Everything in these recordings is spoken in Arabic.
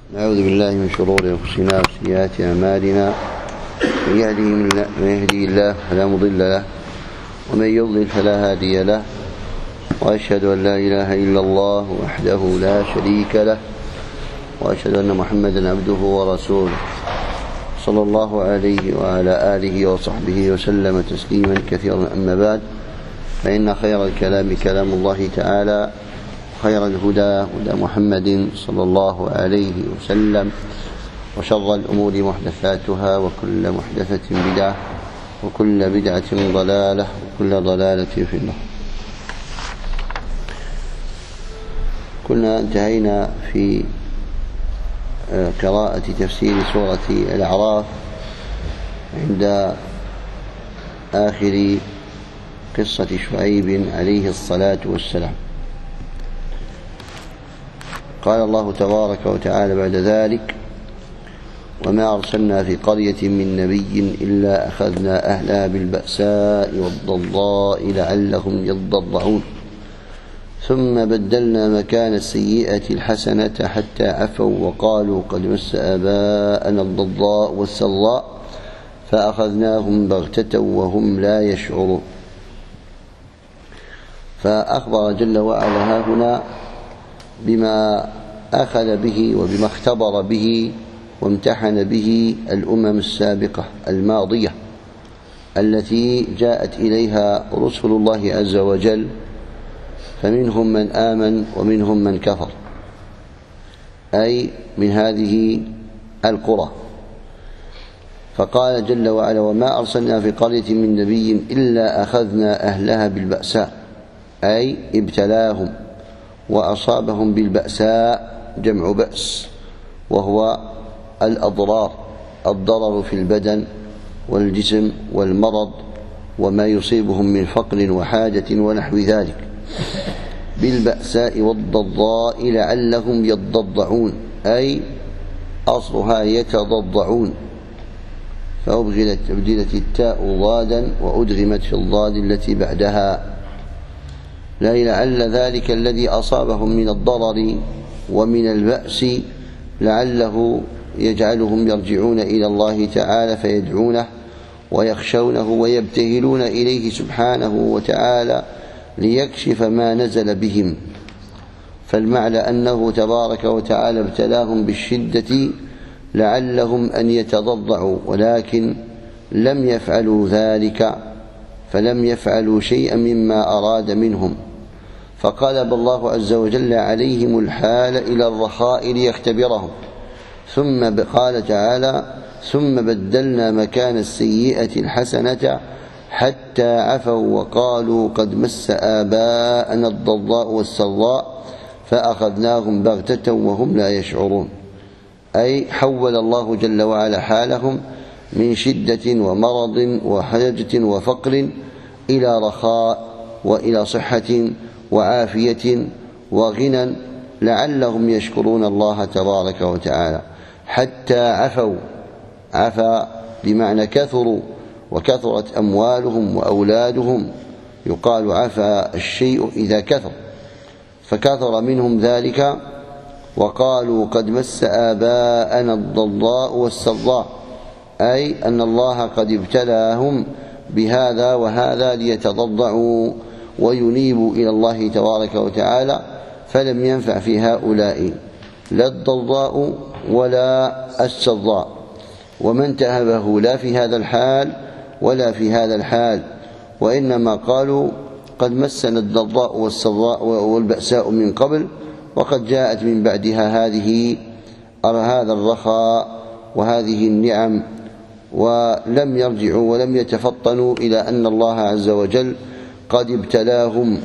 نعوذ بالله من شرور أنفسنا وسيئات أعمالنا، من يهدي الله فلا مضل له، ومن يضلل فلا هادي له، وأشهد أن لا إله إلا الله وحده لا شريك له، وأشهد أن محمدا عبده ورسوله صلى الله عليه وعلى آله وصحبه وسلم تسليما كثيرا. أما بعد، فإن خير الكلام كلام الله تعالى، خير الهدى هدى محمد صلى الله عليه وسلم، وشر الأمور محدثاتها، وكل محدثة بدعة، وكل بدعة ضلالة، وكل ضلالة في النار. كنا انتهينا في قراءة تفسير سورة الأعراف عند آخر قصة شعيب عليه الصلاة والسلام. قال الله تبارك وتعالى بعد ذلك: وما أرسلنا في قرية من نبي إلا أخذنا أهلها بالبأساء والضراء لعلهم يضرعون ثم بدلنا مكان السيئة الحسنة حتى عفوا وقالوا قد مس آباءنا الضراء والسراء فأخذناهم بغتة وهم لا يشعرون. فأخبر جل وعلا هنا بما أخذ به وبما اختبر به وامتحن به الأمم السابقة الماضية التي جاءت إليها رسل الله عز وجل، فمنهم من آمن ومنهم من كفر، أي من هذه القرى. فقال جل وعلا: وما أرسلنا في قرية من نبي إلا أخذنا أهلها بالبأساء، أي ابتلاهم وأصابهم بالبأساء، جمع بأس، وهو الأضرار، الضرر في البدن والجسم والمرض وما يصيبهم من فقر وحاجة ونحو ذلك، بالبأساء والضراء لعلهم يضرعون، أي أصلها يتضرعون، فأبدلت التاء ضادا وأدغمت في الضاد التي بعدها، لعل ذلك الذي أصابهم من الضرر ومن البأس لعله يجعلهم يرجعون إلى الله تعالى فيدعونه ويخشونه ويبتهلون إليه سبحانه وتعالى ليكشف ما نزل بهم. فالمعنى أنه تبارك وتعالى ابتلاهم بالشدة لعلهم أن يتضرعوا، ولكن لم يفعلوا ذلك، فلم يفعلوا شيئا مما أراد منهم، فقلب الله عز وجل عليهم الحال إلى الرخاء ليختبرهم. ثم قال تعالى: ثم بدلنا مكان السيئة الحسنة حتى عفوا وقالوا قد مس آباءنا الضراء والسراء فأخذناهم بغتة وهم لا يشعرون، أي حول الله جل وعلا حالهم من شدة ومرض وحاجة وفقر إلى رخاء وإلى صحة وعافية وغنى لعلهم يشكرون الله تبارك وتعالى. حتى عفوا، عفا بمعنى كثروا، وكثرت أموالهم وأولادهم، يقال عفا الشيء إذا كثر، فكثر منهم ذلك، وقالوا قد مس آباءنا الضراء والسراء، أي أن الله قد ابتلاهم بهذا وهذا ليتضرعوا وينيبوا إلى الله تبارك وتعالى، فلم ينفع في هؤلاء لا الضراء ولا السراء، وما انتهبه لا في هذا الحال ولا في هذا الحال، وإنما قالوا قد مسنا الضراء والسراء والبأساء من قبل، وقد جاءت من بعدها هذا الرخاء وهذه النعم، ولم يرجعوا ولم يتفطنوا إلى أن الله عز وجل قد ابتلاهم.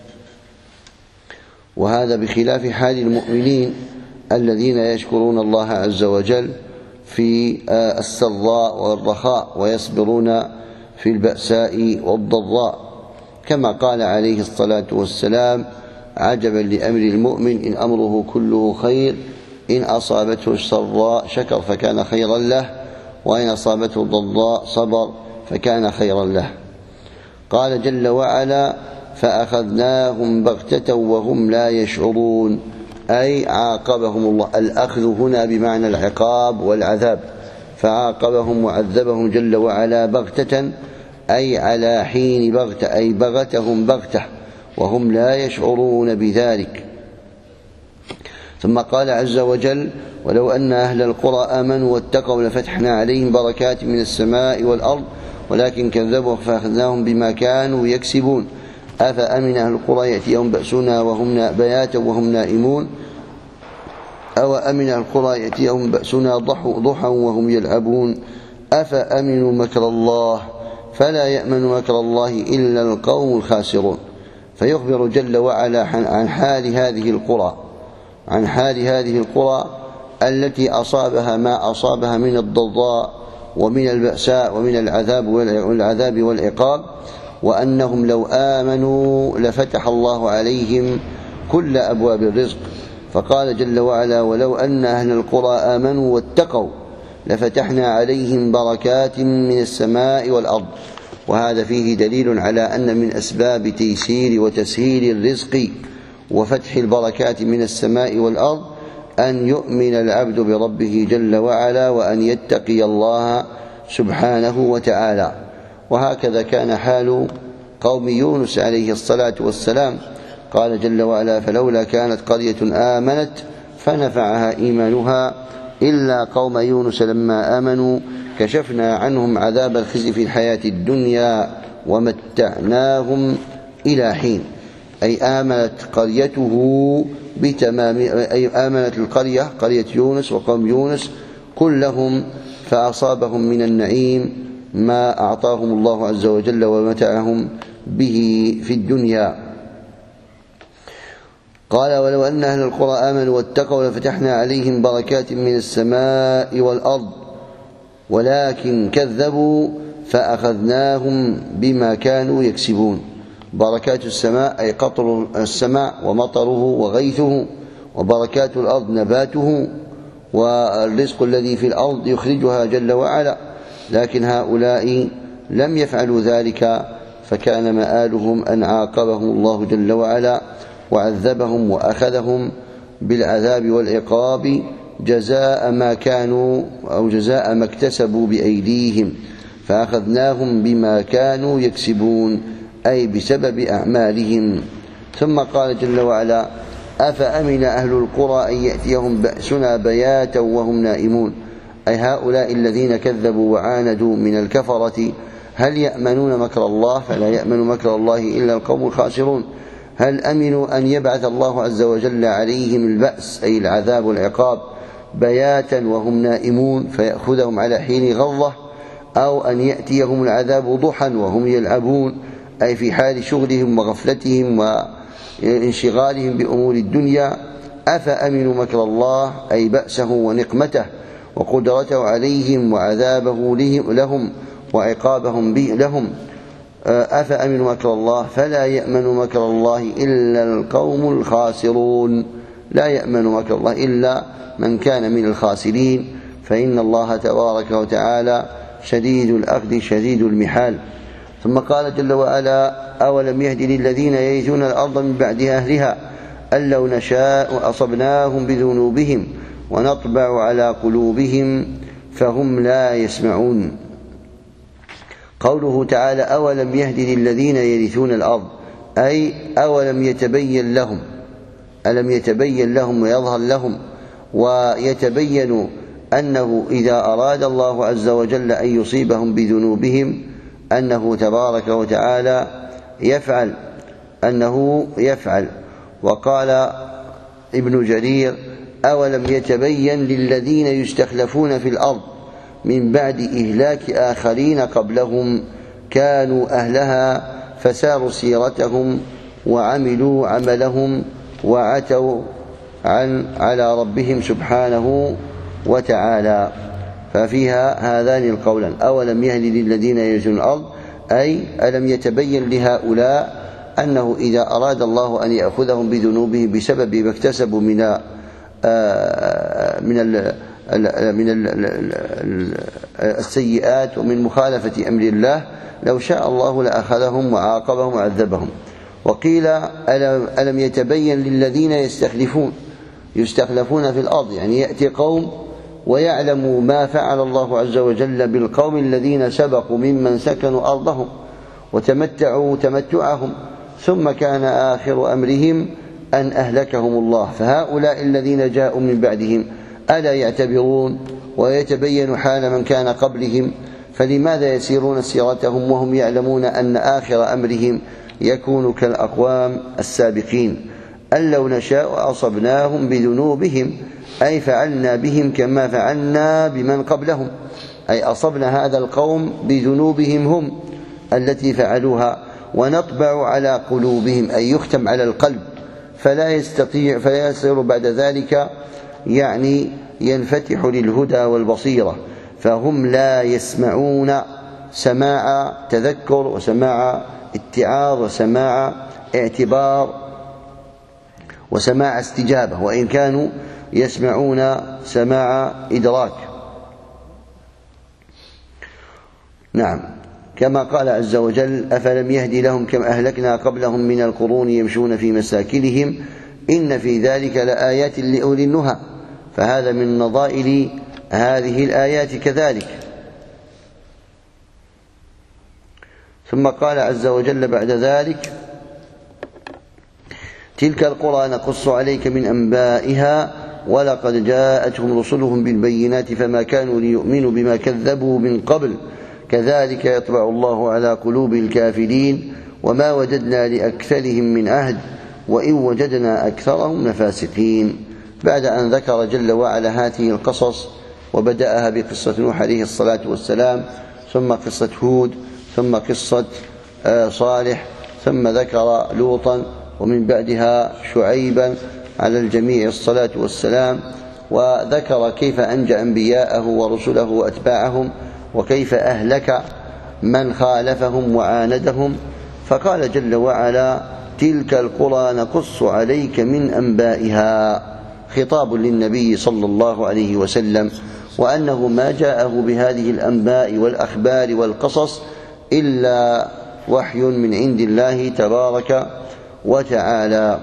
وهذا بخلاف حال المؤمنين الذين يشكرون الله عز وجل في السراء والرخاء ويصبرون في البأساء والضراء، كما قال عليه الصلاة والسلام: عجبا لأمر المؤمن إن أمره كله خير، إن أصابته السراء شكر فكان خيرا له، وإن أصابته الضراء صبر فكان خيرا له. قال جل وعلا: فأخذناهم بغتة وهم لا يشعرون، أي عاقبهم الله. الأخذ هنا بمعنى العقاب والعذاب، فعاقبهم وعذبهم جل وعلا بغتة، أي على حين بغتة، أي بغتهم بغتة وهم لا يشعرون بذلك. ثم قال عز وجل: ولو أن أهل القرى آمنوا واتقوا لفتحنا عليهم بركات من السماء والأرض ولكن كذبوا فأخذناهم بما كانوا يكسبون. أفأمن أهل القرى يأتيهم بأسنا وهم بياتا وهم نائمون أو أمن أهل القرى يأتيهم بأسنا ضحى وهم يلعبون أفأمنوا مكر الله فلا يأمن مكر الله إلا القوم الخاسرون. فيخبر جل وعلا عن حال هذه القرى التي أصابها ما أصابها من الضراء ومن البأساء ومن العذاب والعقاب، وأنهم لو آمنوا لفتح الله عليهم كل أبواب الرزق. فقال جل وعلا: ولو أن أهل القرى آمنوا واتقوا لفتحنا عليهم بركات من السماء والأرض. وهذا فيه دليل على أن من أسباب تيسير وتسهيل الرزق وفتح البركات من السماء والأرض أن يؤمن العبد بربه جل وعلا وأن يتقي الله سبحانه وتعالى. وهكذا كان حال قوم يونس عليه الصلاة والسلام. قال جل وعلا: فلولا كانت قرية آمنت فنفعها إيمانها إلا قوم يونس لما آمنوا كشفنا عنهم عذاب الخزي في الحياة الدنيا ومتعناهم إلى حين. أي آمنت قريته بتمام، أي آمنت قرية يونس وقوم يونس كلهم، فأصابهم من النعيم ما أعطاهم الله عز وجل ومتعهم به في الدنيا. قال: ولو أن أهل القرى آمنوا واتقوا لفتحنا عليهم بركات من السماء والأرض ولكن كذبوا فأخذناهم بما كانوا يكسبون. بركات السماء أي قطر السماء ومطره وغيثه، وبركات الأرض نباته والرزق الذي في الأرض يخرجها جل وعلا، لكن هؤلاء لم يفعلوا ذلك، فكان مآلهم أن عاقبهم الله جل وعلا وعذبهم وأخذهم بالعذاب والعقاب جزاء ما كانوا أو جزاء ما اكتسبوا بأيديهم، فأخذناهم بما كانوا يكسبون أي بسبب أعمالهم. ثم قال جل وعلا: أفأمن أهل القرى أن يأتيهم بأسنا بياتا وهم نائمون. أي هؤلاء الذين كذبوا وعاندوا من الكفرة هل يأمنون مكر الله؟ فلا يأمن مكر الله إلا القوم الخاسرون. هل أمنوا أن يبعث الله عز وجل عليهم البأس أي العذاب والعقاب بياتا وهم نائمون فيأخذهم على حين غضة، أو أن يأتيهم العذاب ضحى وهم يلعبون أي في حال شغلهم وغفلتهم وانشغالهم بأمور الدنيا؟ أفأمنوا مكر الله أي بأسه ونقمته وقدرته عليهم وعذابه لهم وعقابهم لهم. أفأمنوا مكر الله فلا يأمن مكر الله إلا القوم الخاسرون. لا يأمن مكر الله إلا من كان من الخاسرين، فإن الله تبارك وتعالى شديد الأخذ شديد المحال. ثم قال جل وعلا: أولم يهد للذين يرثون الأرض من بعد أهلها أن لو نشاء أصبناهم بذنوبهم ونطبع على قلوبهم فهم لا يسمعون. قوله تعالى: أولم يهد للذين يرثون الأرض، أي أولم يتبين لهم، ألم يتبين لهم ويظهر لهم ويتبين أنه إذا أراد الله عز وجل أن يصيبهم بذنوبهم أنه تبارك وتعالى يفعل. وقال ابن جرير: أولم يتبين للذين يستخلفون في الأرض من بعد إهلاك آخرين قبلهم كانوا أهلها فساروا سيرتهم وعملوا عملهم وعتوا على ربهم سبحانه وتعالى. ففيها هذان القولان: أولم يهد للذين يرثون الأرض، أي ألم يتبين لهؤلاء أنه إذا أراد الله أن يأخذهم بذنوبهم بسبب ما اكتسبوا من السيئات ومن مخالفة أمر الله، لو شاء الله لأخذهم وعاقبهم وعذبهم. وقيل: ألم يتبين للذين يستخلفون، يستخلفون في الأرض، يعني يأتي قوم ويعلموا ما فعل الله عز وجل بالقوم الذين سبقوا ممن سكنوا أرضهم وتمتعوا تمتعهم، ثم كان آخر أمرهم أن أهلكهم الله. فهؤلاء الذين جاءوا من بعدهم ألا يعتبرون ويتبين حال من كان قبلهم؟ فلماذا يسيرون سيرتهم وهم يعلمون أن آخر أمرهم يكون كالأقوام السابقين؟ أن لو نشاء أصبناهم بذنوبهم، أي فعلنا بهم كما فعلنا بمن قبلهم، أي أصبنا هذا القوم بذنوبهم هم التي فعلوها، ونطبع على قلوبهم، أي يختم على القلب فلا يصير بعد ذلك يعني ينفتح للهدى والبصيرة، فهم لا يسمعون سماع تذكر وسماع اتعاظ وسماع اعتبار وسماع استجابة، وإن كانوا يسمعون سماع إدراك. نعم، كما قال عز وجل: أفلم يهدي لهم كم أهلكنا قبلهم من القرون يمشون في مساكنهم إن في ذلك لآيات لأولي النهى. فهذا من نظائر هذه الآيات كذلك. ثم قال عز وجل بعد ذلك: تلك القرى نقص عليك من أنبائها ولقد جاءتهم رسلهم بالبينات فما كانوا ليؤمنوا بما كذبوا من قبل كذلك يطبع الله على قلوب الكافرين وما وجدنا لأكثرهم من عهد وإن وجدنا أكثرهم لفاسقين. بعد أن ذكر جل وعلا هذه القصص وبدأها بقصة نوح عليه الصلاة والسلام، ثم قصة هود، ثم قصة صالح، ثم ذكر لوطا، ومن بعدها شعيبا على الجميع الصلاة والسلام، وذكر كيف أنجى أنبياءه ورسله وأتباعهم وكيف أهلك من خالفهم وعاندهم. فقال جل وعلا: تلك القرى نقص عليك من أنبائها، خطاب للنبي صلى الله عليه وسلم، وأنه ما جاءه بهذه الأنباء والأخبار والقصص إلا وحي من عند الله تبارك وتعالى.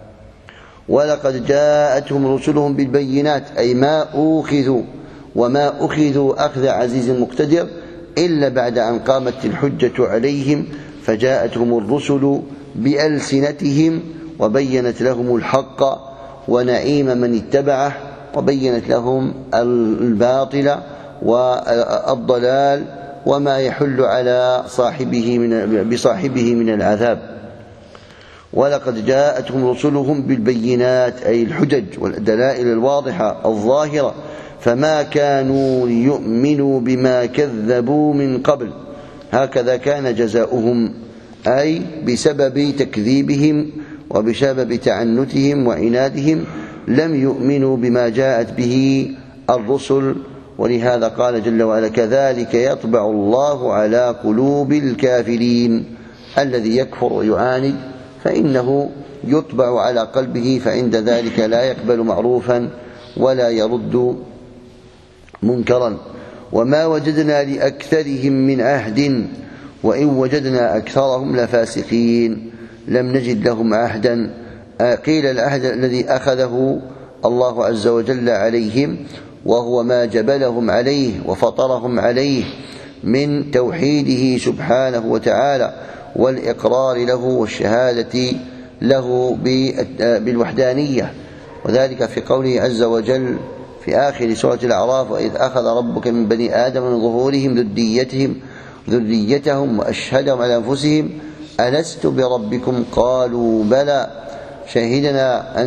ولقد جاءتهم رسلهم بالبينات، أي ما أوخذوا وما أخذوا أخذ عزيز مقتدر إلا بعد أن قامت الحجة عليهم، فجاءتهم الرسل بألسنتهم وبينت لهم الحق ونعيم من اتبعه، وبينت لهم الباطل والضلال وما يحل على بصاحبه من العذاب. ولقد جاءتهم رسلهم بالبينات، أي الحجج والدلائل الواضحة الظاهرة، فما كانوا ليؤمنوا بما كذبوا من قبل، هكذا كان جزاؤهم، أي بسبب تكذيبهم وبسبب تعنتهم وعنادهم لم يؤمنوا بما جاءت به الرسل. ولهذا قال جل وعلا: كذلك يطبع الله على قلوب الكافرين. الذي يكفر ويعاند فإنه يطبع على قلبه، فعند ذلك لا يقبل معروفا ولا يرد منكرا. وما وجدنا لأكثرهم من عهد وإن وجدنا أكثرهم لفاسقين، لم نجد لهم عهدا. قيل العهد الذي أخذه الله عز وجل عليهم، وهو ما جبلهم عليه وفطرهم عليه من توحيده سبحانه وتعالى والإقرار له والشهادة له بالوحدانية، وذلك في قوله عز وجل في آخر سورة الأعراف: وإذ أخذ ربك من بني آدم من ظهورهم ذريتهم وأشهدهم على أنفسهم ألست بربكم قالوا بلى شهدنا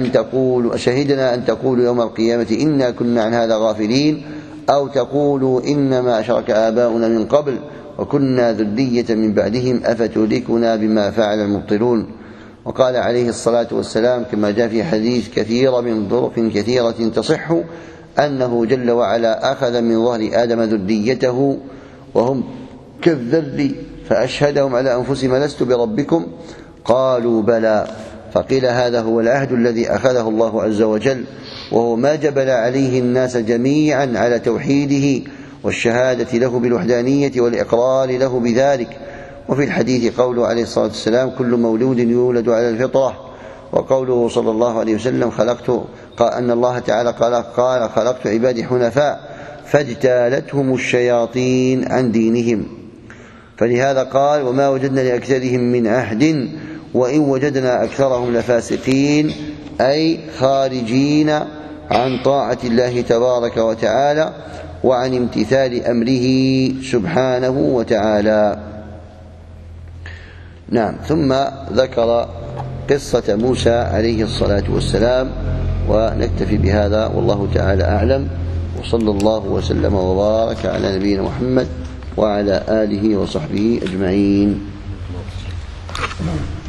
أن تقولوا يوم القيامة إنا كنا عن هذا غافلين أو تقولوا إنما أشرك آباؤنا من قبل وكنا ذرية من بعدهم أفتهلكنا بما فعل المبطلون. وقال عليه الصلاة والسلام كما جاء في حديث كثيرة من طرق كثيرة تصح أنه جل وعلا أخذ من ظهر آدم ذريته وهم كالذر فأشهدهم على أنفسهم لست بربكم قالوا بلى. فقيل هذا هو العهد الذي أخذه الله عز وجل، وهو ما جبل عليه الناس جميعا على توحيده والشهادة له بالوحدانية والإقرار له بذلك. وفي الحديث قوله عليه الصلاة والسلام: كل مولود يولد على الفطرة وقوله صلى الله عليه وسلم أن الله تعالى قال خلقت عبادي حنفاء فاجتالتهم الشياطين عن دينهم، فلهذا قال وما وجدنا لأكثرهم من عهد وإن وجدنا أكثرهم لفاسقين، أي خارجين عن طاعة الله تبارك وتعالى وعن امتثال أمره سبحانه وتعالى. نعم. ثم ذكر قصة موسى عليه الصلاة والسلام، ونكتفي بهذا والله تعالى أعلم، وصلى الله وسلم وبارك على نبينا محمد وعلى آله وصحبه أجمعين.